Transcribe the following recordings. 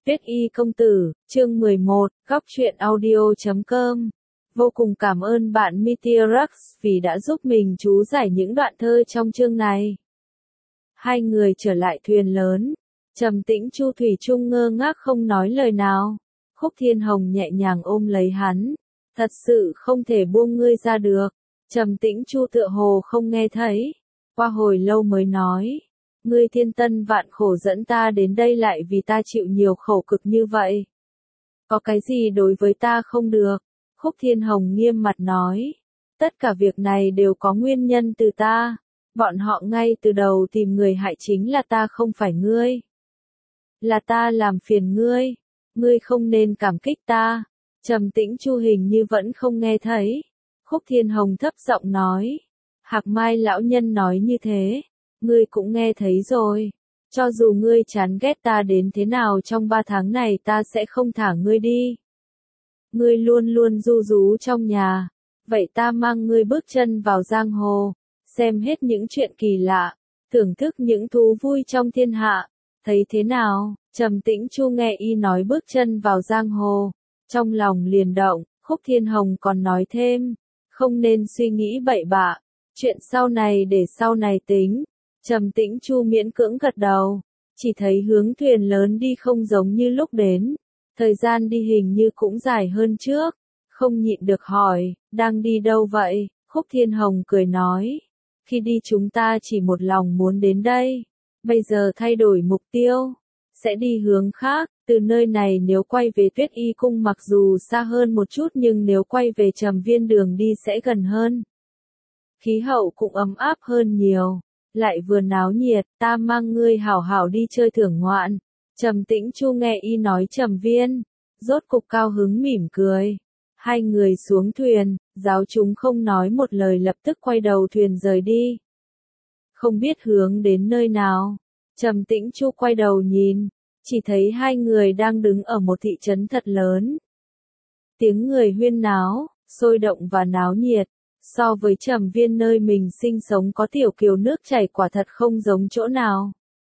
Tuyết Y công tử, chương 11, góc truyện audio.com. Vô cùng cảm ơn bạn Meteorux vì đã giúp mình chú giải những đoạn thơ trong chương này. Hai người trở lại thuyền lớn. Trầm Tĩnh Chu thủy chung ngơ ngác không nói lời nào. Khúc Thiên Hồng nhẹ nhàng ôm lấy hắn. Thật sự không thể buông ngươi ra được. Trầm Tĩnh Chu tựa hồ không nghe thấy. Qua hồi lâu mới nói. Ngươi thiên tân vạn khổ dẫn ta đến đây lại vì ta chịu nhiều khổ cực như vậy. Có cái gì đối với ta không được? Khúc Thiên Hồng nghiêm mặt nói. Tất cả việc này đều có nguyên nhân từ ta. Bọn họ ngay từ đầu tìm người hại chính là ta không phải ngươi. Là ta làm phiền ngươi. Ngươi không nên cảm kích ta. Trầm Tĩnh Chu hình như vẫn không nghe thấy. Khúc Thiên Hồng thấp giọng nói. Hạc Mai lão nhân nói như thế. Ngươi cũng nghe thấy rồi. Cho dù ngươi chán ghét ta đến thế nào trong 3 tháng này ta sẽ không thả ngươi đi. Ngươi luôn luôn ru rú trong nhà. Vậy ta mang ngươi bước chân vào giang hồ. Xem hết những chuyện kỳ lạ. Thưởng thức những thú vui trong thiên hạ. Thấy thế nào? Trầm Tĩnh Chu nghe y nói bước chân vào giang hồ. Trong lòng liền động. Khúc Thiên Hồng còn nói thêm. Không nên suy nghĩ bậy bạ. Chuyện sau này để sau này tính. Trầm Tĩnh Chu miễn cưỡng gật đầu, chỉ thấy hướng thuyền lớn đi không giống như lúc đến, thời gian đi hình như cũng dài hơn trước, không nhịn được hỏi, đang đi đâu vậy? Khúc Thiên Hồng cười nói, khi đi chúng ta chỉ một lòng muốn đến đây, bây giờ thay đổi mục tiêu, sẽ đi hướng khác, từ nơi này nếu quay về Tuyết Y cung mặc dù xa hơn một chút nhưng nếu quay về Trầm Viên đường đi sẽ gần hơn. Khí hậu cũng ấm áp hơn nhiều. Lại vừa náo nhiệt, ta mang ngươi hảo hảo đi chơi thưởng ngoạn. Trầm Tĩnh Chu nghe y nói Trầm Viên, rốt cục cao hứng mỉm cười. Hai người xuống thuyền, giáo chúng không nói một lời lập tức quay đầu thuyền rời đi. Không biết hướng đến nơi nào, Trầm Tĩnh Chu quay đầu nhìn, chỉ thấy hai người đang đứng ở một thị trấn thật lớn. Tiếng người huyên náo, sôi động và náo nhiệt. So với Trầm Viên nơi mình sinh sống có tiểu kiều nước chảy quả thật không giống chỗ nào.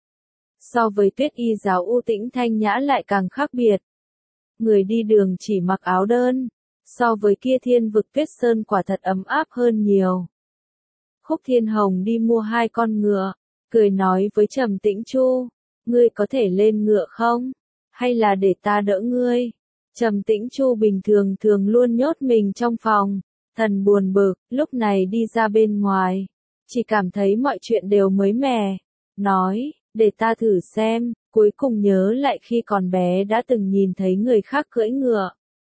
So với Tuyết Y giáo u tĩnh thanh nhã lại càng khác biệt. Người đi đường chỉ mặc áo đơn, so với kia thiên vực Tuyết Sơn quả thật ấm áp hơn nhiều. Khúc Thiên Hồng đi mua 2 con ngựa, cười nói với Trầm Tĩnh Chu, ngươi có thể lên ngựa không? Hay là để ta đỡ ngươi? Trầm Tĩnh Chu bình thường luôn nhốt mình trong phòng. Thần buồn bực, lúc này đi ra bên ngoài, chỉ cảm thấy mọi chuyện đều mới mẻ, nói, để ta thử xem, cuối cùng nhớ lại khi còn bé đã từng nhìn thấy người khác cưỡi ngựa.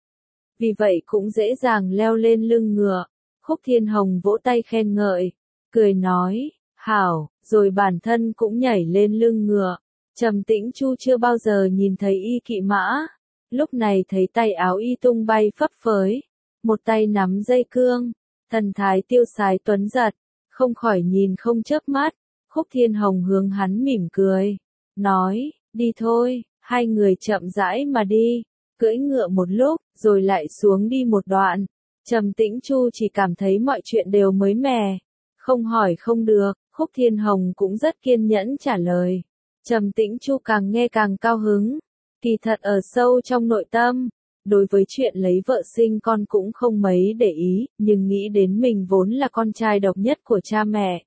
Vì vậy cũng dễ dàng leo lên lưng ngựa, Khúc Thiên Hồng vỗ tay khen ngợi, cười nói, hảo, rồi bản thân cũng nhảy lên lưng ngựa. Trầm Tĩnh Chu chưa bao giờ nhìn thấy y kỵ mã, lúc này thấy tay áo y tung bay phấp phới. Một tay nắm dây cương, thần thái tiêu sái tuấn giật, không khỏi nhìn không chớp mắt. Khúc Thiên Hồng hướng hắn mỉm cười, nói, đi thôi, hai người chậm rãi mà đi, cưỡi ngựa một lúc, rồi lại xuống đi một đoạn. Trầm Tĩnh Chu chỉ cảm thấy mọi chuyện đều mới mẻ, không hỏi không được, Khúc Thiên Hồng cũng rất kiên nhẫn trả lời. Trầm Tĩnh Chu càng nghe càng cao hứng, kỳ thật ở sâu trong nội tâm. Đối với chuyện lấy vợ sinh con cũng không mấy để ý, nhưng nghĩ đến mình vốn là con trai độc nhất của cha mẹ.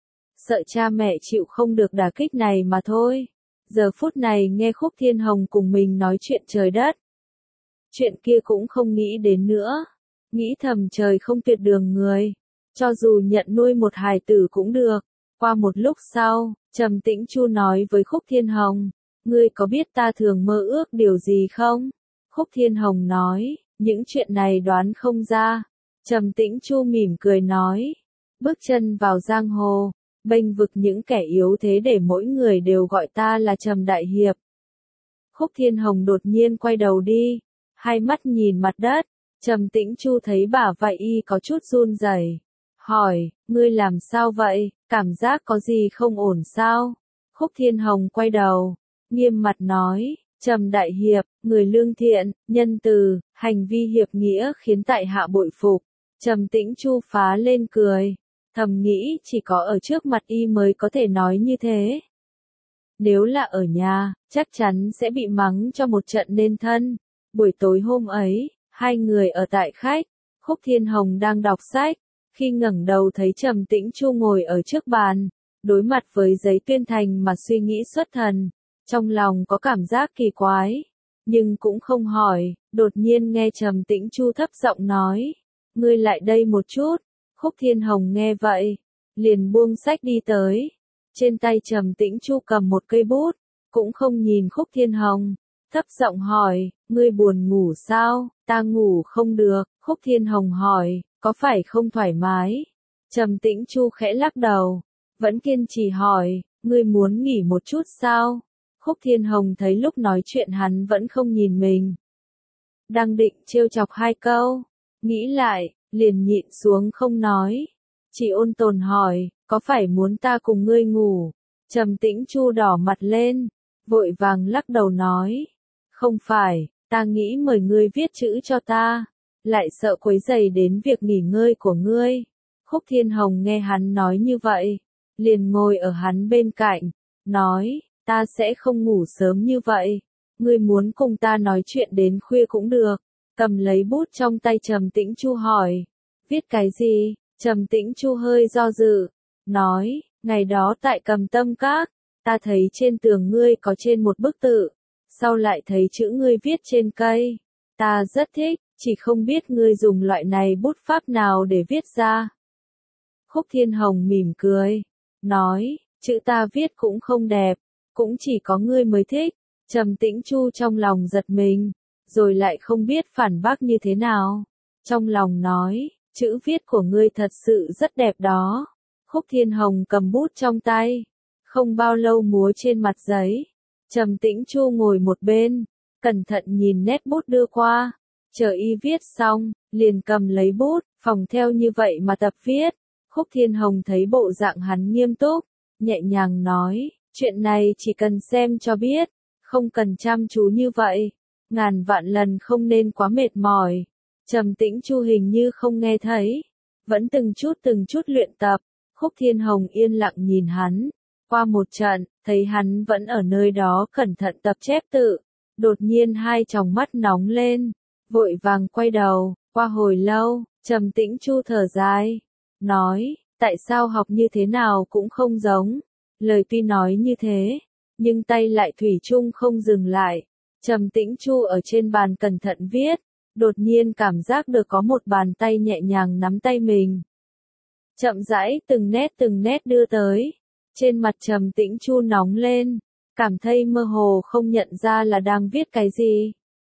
Sợ cha mẹ chịu không được đả kích này mà thôi. Giờ phút này nghe Khúc Thiên Hồng cùng mình nói chuyện trời đất. Chuyện kia cũng không nghĩ đến nữa. Nghĩ thầm trời không tuyệt đường người. Cho dù nhận nuôi một hài tử cũng được. Qua một lúc sau, Trầm Tĩnh Chu nói với Khúc Thiên Hồng. Ngươi có biết ta thường mơ ước điều gì không? Khúc Thiên Hồng nói, những chuyện này đoán không ra. Trầm Tĩnh Chu mỉm cười nói, bước chân vào giang hồ, bênh vực những kẻ yếu thế để mỗi người đều gọi ta là Trầm Đại Hiệp. Khúc Thiên Hồng đột nhiên quay đầu đi, hai mắt nhìn mặt đất, Trầm Tĩnh Chu thấy bả vai y có chút run rẩy, hỏi, ngươi làm sao vậy, cảm giác có gì không ổn sao? Khúc Thiên Hồng quay đầu, nghiêm mặt nói, Trầm Đại Hiệp, người lương thiện, nhân từ, hành vi hiệp nghĩa khiến tại hạ bội phục. Trầm Tĩnh Chu phá lên cười, thầm nghĩ chỉ có ở trước mặt y mới có thể nói như thế. Nếu là ở nhà, chắc chắn sẽ bị mắng cho một trận nên thân. Buổi tối hôm ấy, hai người ở tại khách, Khúc Thiên Hồng đang đọc sách, khi ngẩng đầu thấy Trầm Tĩnh Chu ngồi ở trước bàn, đối mặt với giấy tuyên thành mà suy nghĩ xuất thần, trong lòng có cảm giác kỳ quái, nhưng cũng không hỏi, đột nhiên nghe Trầm Tĩnh Chu thấp giọng nói, ngươi lại đây một chút. Khúc Thiên Hồng nghe vậy, liền buông sách đi tới, trên tay Trầm Tĩnh Chu cầm một cây bút, cũng không nhìn Khúc Thiên Hồng, thấp giọng hỏi, ngươi buồn ngủ sao? Ta ngủ không được. Khúc Thiên Hồng hỏi, có phải không thoải mái? Trầm Tĩnh Chu khẽ lắc đầu, vẫn kiên trì hỏi, ngươi muốn nghỉ một chút sao? Khúc Thiên Hồng thấy lúc nói chuyện hắn vẫn không nhìn mình, đang định trêu chọc hai câu, nghĩ lại, liền nhịn xuống không nói, chỉ ôn tồn hỏi, có phải muốn ta cùng ngươi ngủ? Trầm Tĩnh Chu đỏ mặt lên, vội vàng lắc đầu nói, không phải, ta nghĩ mời ngươi viết chữ cho ta, lại sợ quấy rầy đến việc nghỉ ngơi của ngươi. Khúc Thiên Hồng nghe hắn nói như vậy, liền ngồi ở hắn bên cạnh, nói, ta sẽ không ngủ sớm như vậy, ngươi muốn cùng ta nói chuyện đến khuya cũng được. Cầm lấy bút trong tay Trầm Tĩnh Chu hỏi, viết cái gì? Trầm Tĩnh Chu hơi do dự, nói, ngày đó tại Cầm Tâm Các, ta thấy trên tường ngươi có trên một bức tự, sau lại thấy chữ ngươi viết trên cây, ta rất thích, chỉ không biết ngươi dùng loại này bút pháp nào để viết ra. Khúc Thiên Hồng mỉm cười, nói, chữ ta viết cũng không đẹp, cũng chỉ có ngươi mới thích. Trầm Tĩnh Chu trong lòng giật mình, rồi lại không biết phản bác như thế nào. Trong lòng nói, chữ viết của ngươi thật sự rất đẹp đó. Khúc Thiên Hồng cầm bút trong tay, không bao lâu múa trên mặt giấy. Trầm Tĩnh Chu ngồi một bên, cẩn thận nhìn nét bút đưa qua, chờ y viết xong, liền cầm lấy bút, phòng theo như vậy mà tập viết. Khúc Thiên Hồng thấy bộ dạng hắn nghiêm túc, nhẹ nhàng nói, chuyện này chỉ cần xem cho biết, không cần chăm chú như vậy, ngàn vạn lần không nên quá mệt mỏi. Trầm Tĩnh Chu hình như không nghe thấy, vẫn từng chút luyện tập. Khúc Thiên Hồng yên lặng nhìn hắn, qua một trận, thấy hắn vẫn ở nơi đó cẩn thận tập chép tự, đột nhiên hai tròng mắt nóng lên, vội vàng quay đầu, qua hồi lâu, Trầm Tĩnh Chu thở dài, nói, tại sao học như thế nào cũng không giống. Lời tuy nói như thế, nhưng tay lại thủy chung không dừng lại. Trầm Tĩnh Chu ở trên bàn cẩn thận viết, đột nhiên cảm giác được có một bàn tay nhẹ nhàng nắm tay mình. Chậm rãi từng nét đưa tới. Trên mặt Trầm Tĩnh Chu nóng lên, cảm thấy mơ hồ không nhận ra là đang viết cái gì.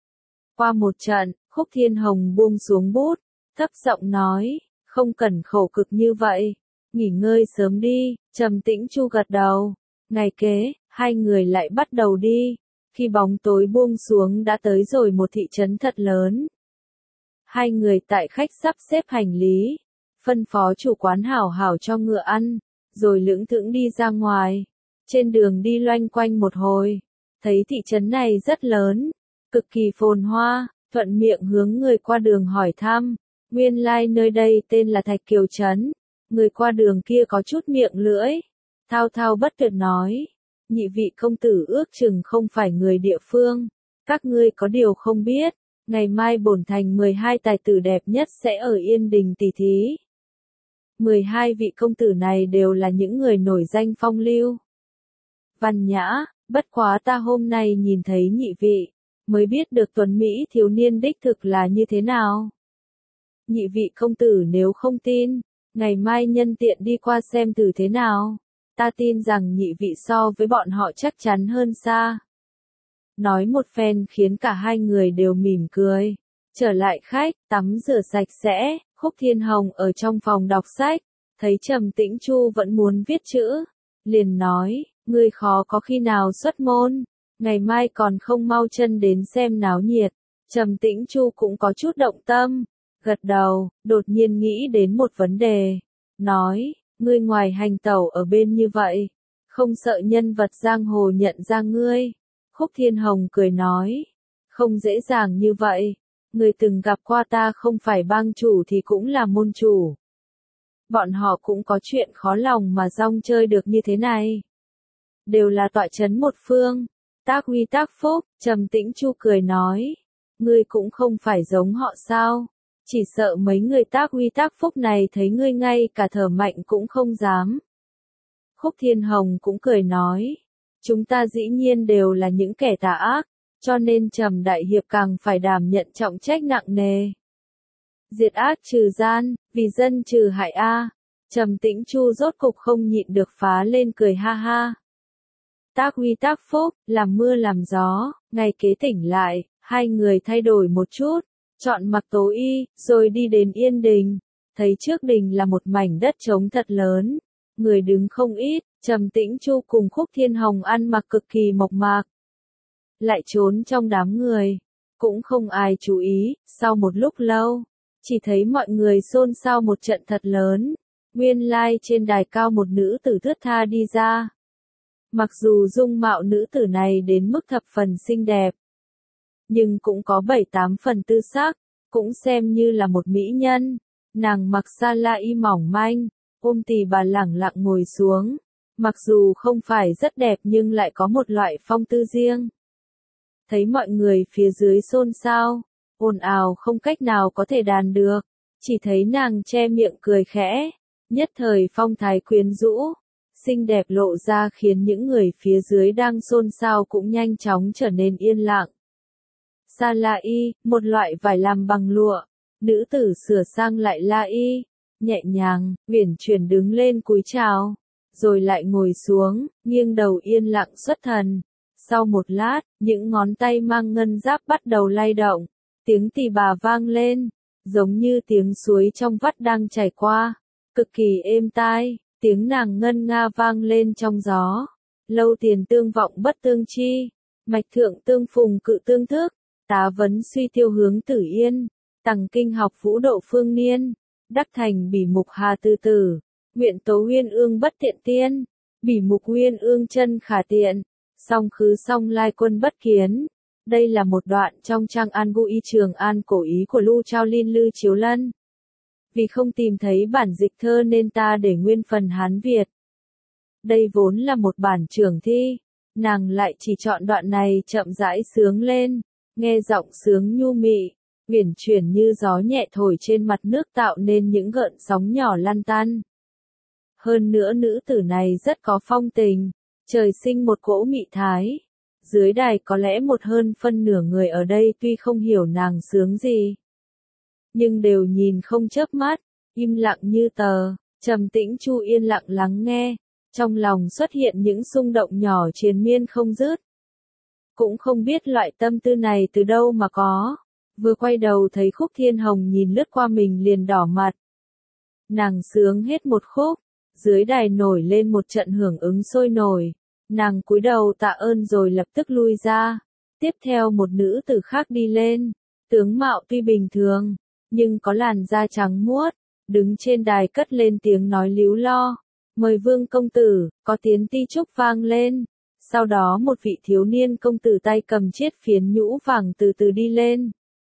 Qua một trận, Khúc Thiên Hồng buông xuống bút, thấp giọng nói, không cần khổ cực như vậy, nghỉ ngơi sớm đi. Trầm Tĩnh Chu gật đầu. Ngày kế, hai người lại bắt đầu đi. Khi bóng tối buông xuống đã tới rồi một thị trấn thật lớn. Hai người tại khách sắp xếp hành lý, phân phó chủ quán hảo hảo cho ngựa ăn, rồi lững thững đi ra ngoài. Trên đường đi loanh quanh một hồi, thấy thị trấn này rất lớn, cực kỳ phồn hoa, thuận miệng hướng người qua đường hỏi thăm. Nguyên lai nơi đây tên là Thạch Kiều Trấn. Người qua đường kia có chút miệng lưỡi, thao thao bất tuyệt nói, nhị vị công tử ước chừng không phải người địa phương, các ngươi có điều không biết, ngày mai bổn thành 12 tài tử đẹp nhất sẽ ở Yên Đình tỷ thí. 12 vị công tử này đều là những người nổi danh phong lưu, văn nhã, bất quá ta hôm nay nhìn thấy nhị vị, mới biết được tuấn Mỹ thiếu niên đích thực là như thế nào. Nhị vị công tử nếu không tin, ngày mai nhân tiện đi qua xem thử thế nào, ta tin rằng nhị vị so với bọn họ chắc chắn hơn xa. Nói một phen khiến cả hai người đều mỉm cười. Trở lại khách, tắm rửa sạch sẽ, Khúc Thiên Hồng ở trong phòng đọc sách, thấy Trầm Tĩnh Chu vẫn muốn viết chữ, liền nói, ngươi khó có khi nào xuất môn, ngày mai còn không mau chân đến xem náo nhiệt. Trầm Tĩnh Chu cũng có chút động tâm, gật đầu, đột nhiên nghĩ đến một vấn đề, nói, ngươi ngoài hành tẩu ở bên như vậy, không sợ nhân vật giang hồ nhận ra ngươi. Khúc Thiên Hồng cười nói, không dễ dàng như vậy, người từng gặp qua ta không phải bang chủ thì cũng là môn chủ. Bọn họ cũng có chuyện khó lòng mà rong chơi được như thế này. đều là tọa chấn một phương. Tác uy tác phúc, Trầm Tĩnh Chu cười nói. Ngươi cũng không phải giống họ sao? Chỉ sợ mấy người tác uy tác phúc này thấy ngươi ngay cả thở mạnh cũng không dám. Khúc Thiên Hồng cũng cười nói. Chúng ta dĩ nhiên đều là những kẻ tà ác, cho nên Trầm Đại Hiệp càng phải đảm nhận trọng trách nặng nề. Diệt ác trừ gian, vì dân trừ hại a. Trầm Tĩnh Chu rốt cục không nhịn được phá lên cười ha ha. Tác uy tác phúc, làm mưa làm gió, ngày kế tỉnh lại, hai người thay đổi một chút, chọn mặc tố y, rồi đi đến Yên Đình. Thấy trước đình là một mảnh đất trống thật lớn, người đứng không ít, Trầm Tĩnh Chu cùng Khúc Thiên Hồng ăn mặc cực kỳ mộc mạc. Lại trốn trong đám người, cũng không ai chú ý, sau một lúc lâu, chỉ thấy mọi người xôn xao một trận thật lớn. Nguyên lai trên đài cao một nữ tử thướt tha đi ra. Mặc dù dung mạo nữ tử này đến mức thập phần xinh đẹp, nhưng cũng có 7-8 phần tư sắc, cũng xem như là một mỹ nhân. Nàng mặc sa la y mỏng manh, ôm tỳ bà lẳng lặng ngồi xuống. Mặc dù không phải rất đẹp nhưng lại có một loại phong tư riêng. Thấy mọi người phía dưới xôn xao, ồn ào không cách nào có thể đàn được, chỉ thấy nàng che miệng cười khẽ, nhất thời phong thái quyến rũ, xinh đẹp lộ ra khiến những người phía dưới đang xôn xao cũng nhanh chóng trở nên yên lặng. Sa la y, một loại vải làm bằng lụa, nữ tử sửa sang lại la y, nhẹ nhàng, uyển chuyển đứng lên cúi chào, rồi lại ngồi xuống, nghiêng đầu yên lặng xuất thần. Sau một lát, những ngón tay mang ngân giáp bắt đầu lay động, tiếng tỳ bà vang lên, giống như tiếng suối trong vắt đang chảy qua, cực kỳ êm tai, tiếng nàng ngân nga vang lên trong gió. Lâu tiền tương vọng bất tương chi, mạch thượng tương phùng cự tương thức, tá vấn suy tiêu hướng tử yên, tằng kinh học vũ độ phương niên, đắc thành bỉ mục hà tư tử, nguyện tố uyên ương bất tiện tiên, bỉ mục uyên ương chân khả tiện, song khứ song lai quân bất kiến. Đây là một đoạn trong trang An Gu Y Trường An cổ ý của Lu Trao Linh Lư Chiếu Lân. Vì không tìm thấy bản dịch thơ nên ta để nguyên phần Hán Việt. Đây vốn là một bản trường thi, nàng lại chỉ chọn đoạn này chậm rãi sướng lên, nghe giọng sướng nhu mị, uyển chuyển như gió nhẹ thổi trên mặt nước tạo nên những gợn sóng nhỏ lăn tăn. Hơn nữa nữ tử này rất có phong tình, trời sinh một cỗ mị thái. Dưới đài có lẽ một hơn phân nửa người ở đây tuy không hiểu nàng sướng gì, nhưng đều nhìn không chớp mắt, im lặng như tờ. Trầm Tĩnh Chu yên lặng lắng nghe, trong lòng xuất hiện những xung động nhỏ triền miên không dứt. Cũng không biết loại tâm tư này từ đâu mà có. Vừa quay đầu thấy Khúc Thiên Hồng nhìn lướt qua mình liền đỏ mặt. Nàng sướng hết một khúc, dưới đài nổi lên một trận hưởng ứng sôi nổi. Nàng cúi đầu tạ ơn rồi lập tức lui ra. Tiếp theo một nữ tử khác đi lên, tướng mạo tuy bình thường, nhưng có làn da trắng muốt, đứng trên đài cất lên tiếng nói líu lo. Mời Vương công tử, có tiếng ti trúc vang lên. Sau đó một vị thiếu niên công tử tay cầm chiếc phiến nhũ vàng từ từ đi lên.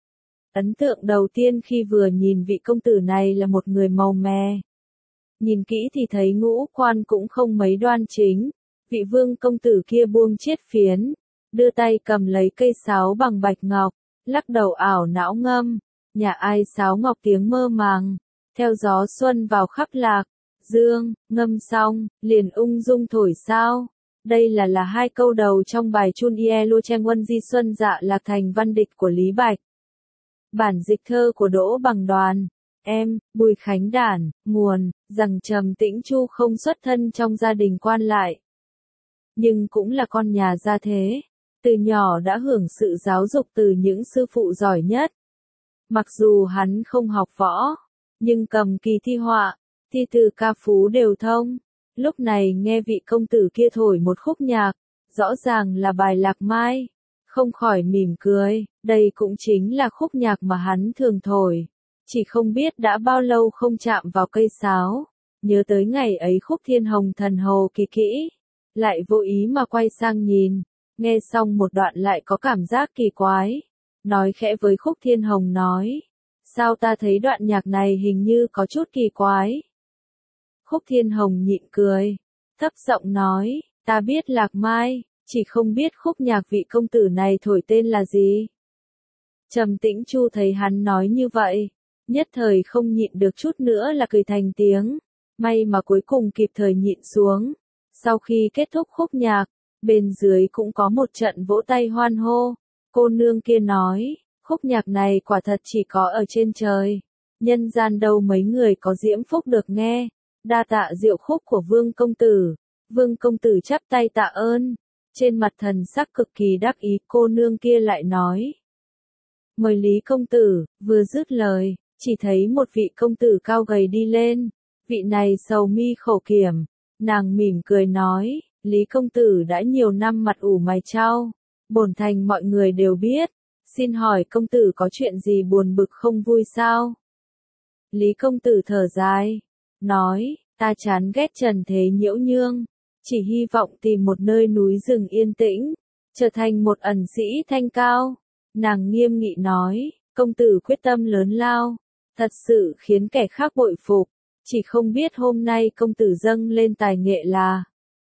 Ấn tượng đầu tiên khi vừa nhìn vị công tử này là một người màu mè. Nhìn kỹ thì thấy ngũ quan cũng không mấy đoan chính. Vị vương công tử kia buông chiếc phiến, đưa tay cầm lấy cây sáo bằng bạch ngọc, lắc đầu ảo não ngâm. Nhà ai sáo ngọc tiếng mơ màng, theo gió xuân vào khắp lạc, dương, ngâm xong, liền ung dung thổi sao. Đây là hai câu đầu trong bài Chun Ie Lô Chen Quân Di Xuân Dạ Lạc Thành văn địch của Lý Bạch. Bản dịch thơ của Đỗ Bằng Đoàn. Em, Bùi Khánh Đản, nguồn, rằng Trầm Tĩnh Chu không xuất thân trong gia đình quan lại, nhưng cũng là con nhà gia thế. Từ nhỏ đã hưởng sự giáo dục từ những sư phụ giỏi nhất. Mặc dù hắn không học võ, nhưng cầm kỳ thi họa, thi từ ca phú đều thông. Lúc này nghe vị công tử kia thổi một khúc nhạc, rõ ràng là bài Lạc Mai, không khỏi mỉm cười. Đây cũng chính là khúc nhạc mà hắn thường thổi, chỉ không biết đã bao lâu không chạm vào cây sáo. Nhớ tới ngày ấy Khúc Thiên Hồng thần hồ kỳ kỹ, lại vô ý mà quay sang nhìn, nghe xong một đoạn lại có cảm giác kỳ quái, nói khẽ với Khúc Thiên Hồng nói, sao ta thấy đoạn nhạc này hình như có chút kỳ quái. Khúc Thiên Hồng nhịn cười, thấp giọng nói, Ta biết Lạc Mai, chỉ không biết khúc nhạc vị công tử này thổi tên là gì. Trầm Tĩnh Chu thấy hắn nói như vậy, nhất thời không nhịn được chút nữa là cười thành tiếng, may mà cuối cùng kịp thời nhịn xuống. Sau khi kết thúc khúc nhạc, bên dưới cũng có một trận vỗ tay hoan hô, cô nương kia nói, khúc nhạc này quả thật chỉ có ở trên trời, nhân gian đâu mấy người có diễm phúc được nghe, đa tạ diệu khúc của Vương công tử. Vương công tử chắp tay tạ ơn, trên mặt thần sắc cực kỳ đắc ý, cô nương kia lại nói. Mời Lý công tử, vừa dứt lời, chỉ thấy một vị công tử cao gầy đi lên, vị này sầu mi khổ kiểm, nàng mỉm cười nói, Lý công tử đã nhiều năm mặt ủ mày chau, bổn thành mọi người đều biết, xin hỏi công tử có chuyện gì buồn bực không vui sao? Lý công tử thở dài, nói, ta chán ghét trần thế nhiễu nhương, chỉ hy vọng tìm một nơi núi rừng yên tĩnh, trở thành một ẩn sĩ thanh cao. Nàng nghiêm nghị nói, công tử quyết tâm lớn lao, thật sự khiến kẻ khác bội phục, chỉ không biết hôm nay công tử dâng lên tài nghệ là.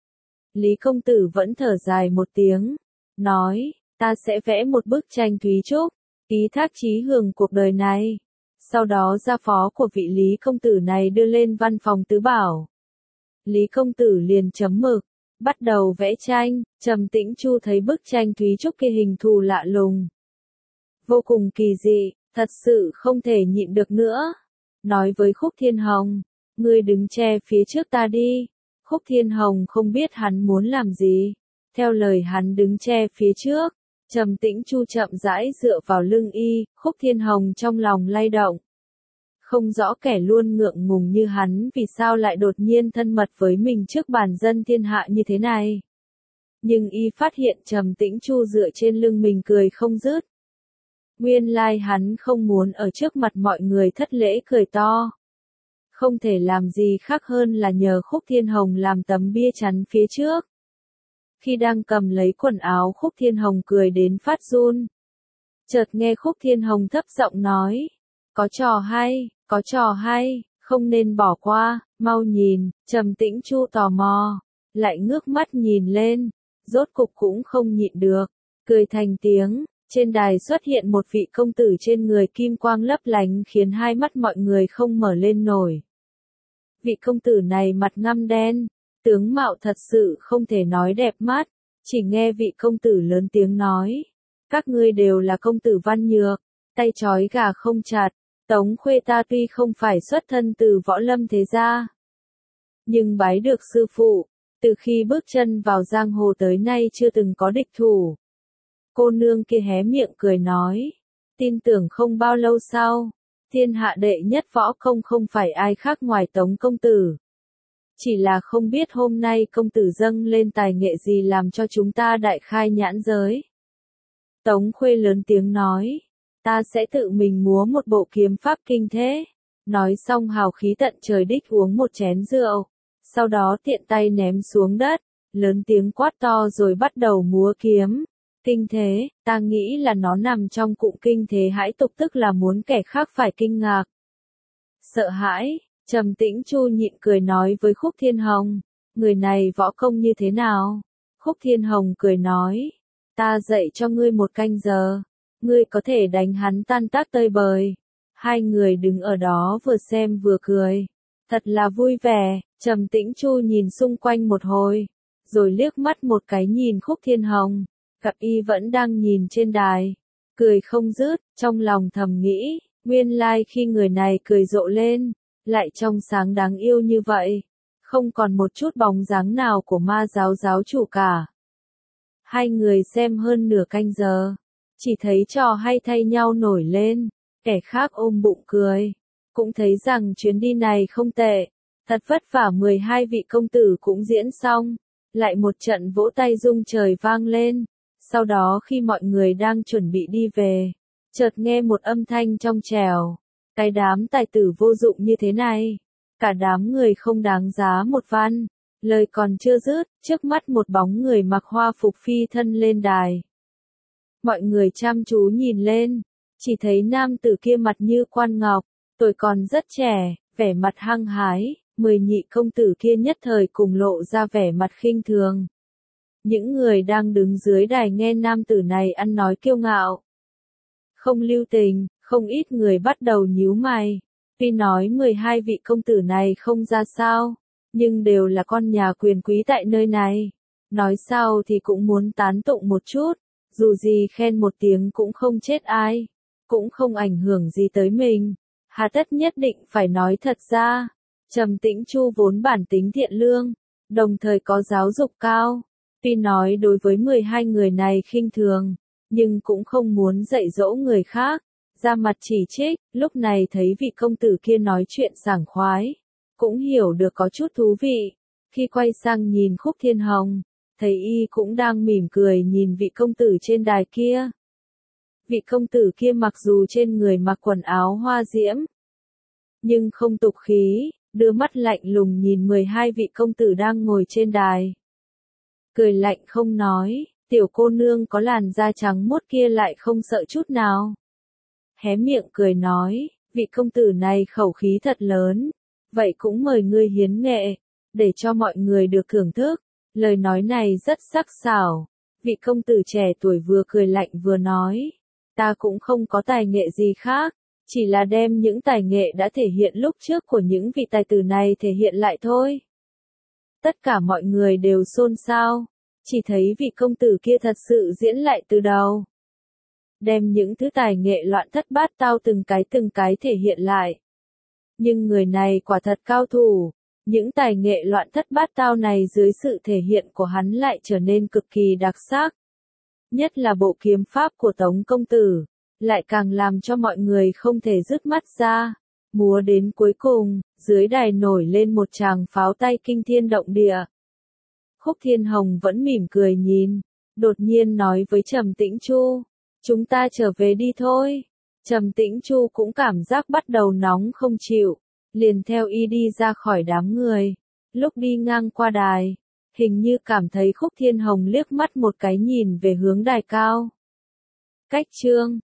Lý công tử vẫn thở dài một tiếng, nói, ta sẽ vẽ một bức tranh thúy trúc, ký thác chí hưởng cuộc đời này. Sau đó gia phó của vị Lý công tử này đưa lên văn phòng tứ bảo. Lý công tử liền chấm mực, bắt đầu vẽ tranh, Trầm Tĩnh Chu thấy bức tranh thúy trúc kia hình thù lạ lùng. Vô cùng kỳ dị, thật sự không thể nhịn được nữa. Nói với Khúc Thiên Hồng, ngươi đứng che phía trước ta đi. Khúc Thiên Hồng không biết hắn muốn làm gì. Theo lời hắn đứng che phía trước, Trầm Tĩnh Chu chậm rãi dựa vào lưng y, Khúc Thiên Hồng trong lòng lay động. Không rõ kẻ luôn ngượng ngùng như hắn vì sao lại đột nhiên thân mật với mình trước bản dân thiên hạ như thế này. Nhưng y phát hiện Trầm Tĩnh Chu dựa trên lưng mình cười không dứt. Nguyên lai hắn không muốn ở trước mặt mọi người thất lễ cười to. Không thể làm gì khác hơn là nhờ Khúc Thiên Hồng làm tấm bia chắn phía trước. Khi đang cầm lấy quần áo, Khúc Thiên Hồng cười đến phát run. Chợt nghe Khúc Thiên Hồng thấp giọng nói, có trò hay, không nên bỏ qua, mau nhìn. Trầm Tĩnh Chu tò mò, lại ngước mắt nhìn lên, rốt cục cũng không nhịn được, cười thành tiếng. Trên đài xuất hiện một vị công tử trên người kim quang lấp lánh khiến hai mắt mọi người không mở lên nổi. Vị công tử này mặt ngăm đen, tướng mạo thật sự không thể nói đẹp mắt, chỉ nghe vị công tử lớn tiếng nói, các ngươi đều là công tử văn nhược, tay trói gà không chặt, Tống Khuê ta tuy không phải xuất thân từ võ lâm thế gia, nhưng bái được sư phụ, từ khi bước chân vào giang hồ tới nay chưa từng có địch thủ. Cô nương kia hé miệng cười nói, tin tưởng không bao lâu sau, thiên hạ đệ nhất võ công không phải ai khác ngoài Tống công tử. Chỉ là không biết hôm nay công tử dâng lên tài nghệ gì làm cho chúng ta đại khai nhãn giới. Tống Khuê lớn tiếng nói, ta sẽ tự mình múa một bộ kiếm pháp kinh thế. Nói xong hào khí tận trời đích uống một chén rượu, sau đó tiện tay ném xuống đất, lớn tiếng quát to rồi bắt đầu múa kiếm. Kinh thế, ta nghĩ là nó nằm trong cụm kinh thế hãi tục, tức là muốn kẻ khác phải kinh ngạc. Sợ hãi, Trầm Tĩnh Chu nhịn cười nói với Khúc Thiên Hồng, người này võ công như thế nào? Khúc Thiên Hồng cười nói, ta dạy cho ngươi 1 canh giờ, ngươi có thể đánh hắn tan tác tơi bời. Hai người đứng ở đó vừa xem vừa cười, thật là vui vẻ. Trầm Tĩnh Chu nhìn xung quanh một hồi, rồi liếc mắt một cái nhìn Khúc Thiên Hồng. Gặp y vẫn đang nhìn trên đài, cười không dứt, trong lòng thầm nghĩ, nguyên lai khi người này cười rộ lên, lại trong sáng đáng yêu như vậy, không còn một chút bóng dáng nào của ma giáo giáo chủ cả. Hai người xem hơn nửa canh giờ, chỉ thấy trò hay thay nhau nổi lên, kẻ khác ôm bụng cười, cũng thấy rằng chuyến đi này không tệ, thật vất vả 12 vị công tử cũng diễn xong, lại một trận vỗ tay rung trời vang lên. Sau đó khi mọi người đang chuẩn bị đi về, chợt nghe một âm thanh trong trẻo, cái đám tài tử vô dụng như thế này, cả đám người không đáng giá một văn. Lời còn chưa dứt, trước mắt một bóng người mặc hoa phục phi thân lên đài. Mọi người chăm chú nhìn lên, chỉ thấy nam tử kia mặt như quan ngọc, tuổi còn rất trẻ, vẻ mặt hăng hái, 10 nhị công tử kia nhất thời cùng lộ ra vẻ mặt khinh thường. Những người đang đứng dưới đài nghe nam tử này ăn nói kiêu ngạo, không lưu tình, không ít người bắt đầu nhíu mày. Tuy nói 12 vị công tử này không ra sao, nhưng đều là con nhà quyền quý tại nơi này. Nói sao thì cũng muốn tán tụng một chút, dù gì khen một tiếng cũng không chết ai, cũng không ảnh hưởng gì tới mình. Hà tất nhất định phải nói thật ra. Trầm Tĩnh Chu vốn bản tính thiện lương, đồng thời có giáo dục cao. Tuy nói đối với 12 người này khinh thường, nhưng cũng không muốn dạy dỗ người khác, ra mặt chỉ trích. Lúc này thấy vị công tử kia nói chuyện sảng khoái, cũng hiểu được có chút thú vị. Khi quay sang nhìn Khúc Thiên Hồng, thấy y cũng đang mỉm cười nhìn vị công tử trên đài kia. Vị công tử kia mặc dù trên người mặc quần áo hoa diễm, nhưng không tục khí, đưa mắt lạnh lùng nhìn 12 vị công tử đang ngồi trên đài. Cười lạnh không nói, tiểu cô nương có làn da trắng muốt kia lại không sợ chút nào. Hé miệng cười nói, vị công tử này khẩu khí thật lớn, vậy cũng mời ngươi hiến nghệ, để cho mọi người được thưởng thức. Lời nói này rất sắc sảo, vị công tử trẻ tuổi vừa cười lạnh vừa nói, ta cũng không có tài nghệ gì khác, chỉ là đem những tài nghệ đã thể hiện lúc trước của những vị tài tử này thể hiện lại thôi. Tất cả mọi người đều xôn xao, chỉ thấy vị công tử kia thật sự diễn lại từ đầu. Đem những thứ tài nghệ loạn thất bát tao từng cái thể hiện lại. Nhưng người này quả thật cao thủ, những tài nghệ loạn thất bát tao này dưới sự thể hiện của hắn lại trở nên cực kỳ đặc sắc. Nhất là bộ kiếm pháp của Tống công tử, lại càng làm cho mọi người không thể dứt mắt ra. Múa đến cuối cùng, dưới đài nổi lên một tràng pháo tay kinh thiên động địa. Khúc Thiên Hồng vẫn mỉm cười nhìn, đột nhiên nói với Trầm Tĩnh Chu, chúng ta trở về đi thôi. Trầm Tĩnh Chu cũng cảm giác bắt đầu nóng không chịu, liền theo y đi ra khỏi đám người. Lúc đi ngang qua đài, hình như cảm thấy Khúc Thiên Hồng liếc mắt một cái nhìn về hướng đài cao. Cách chương